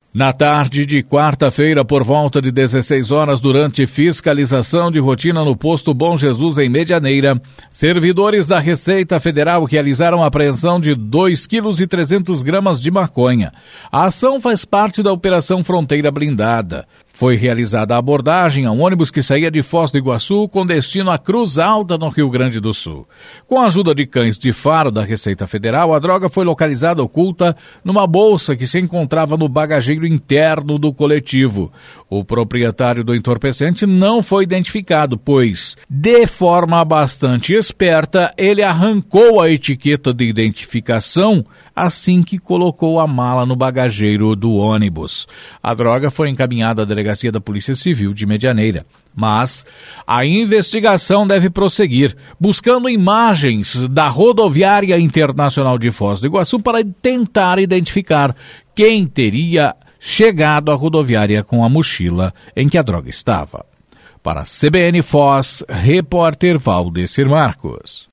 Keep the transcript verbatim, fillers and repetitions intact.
Na tarde de quarta-feira, por volta de dezesseis horas, durante fiscalização de rotina no posto Bom Jesus, em Medianeira, servidores da Receita Federal realizaram a apreensão de dois vírgula trezentos quilos de maconha. A ação faz parte da Operação Fronteira Blindada. Foi realizada a abordagem a um ônibus que saía de Foz do Iguaçu com destino à Cruz Alta, no Rio Grande do Sul. Com a ajuda de cães de faro da Receita Federal, a droga foi localizada oculta numa bolsa que se encontrava no bagageiro interno do coletivo. O proprietário do entorpecente não foi identificado, pois, de forma bastante esperta, ele arrancou a etiqueta de identificação assim que colocou a mala no bagageiro do ônibus. A droga foi encaminhada à delegacia da Polícia Civil de Medianeira. Mas a investigação deve prosseguir, buscando imagens da Rodoviária Internacional de Foz do Iguaçu para tentar identificar quem teria chegado à rodoviária com a mochila em que a droga estava. Para a C B N Foz, repórter Valdecir Marcos.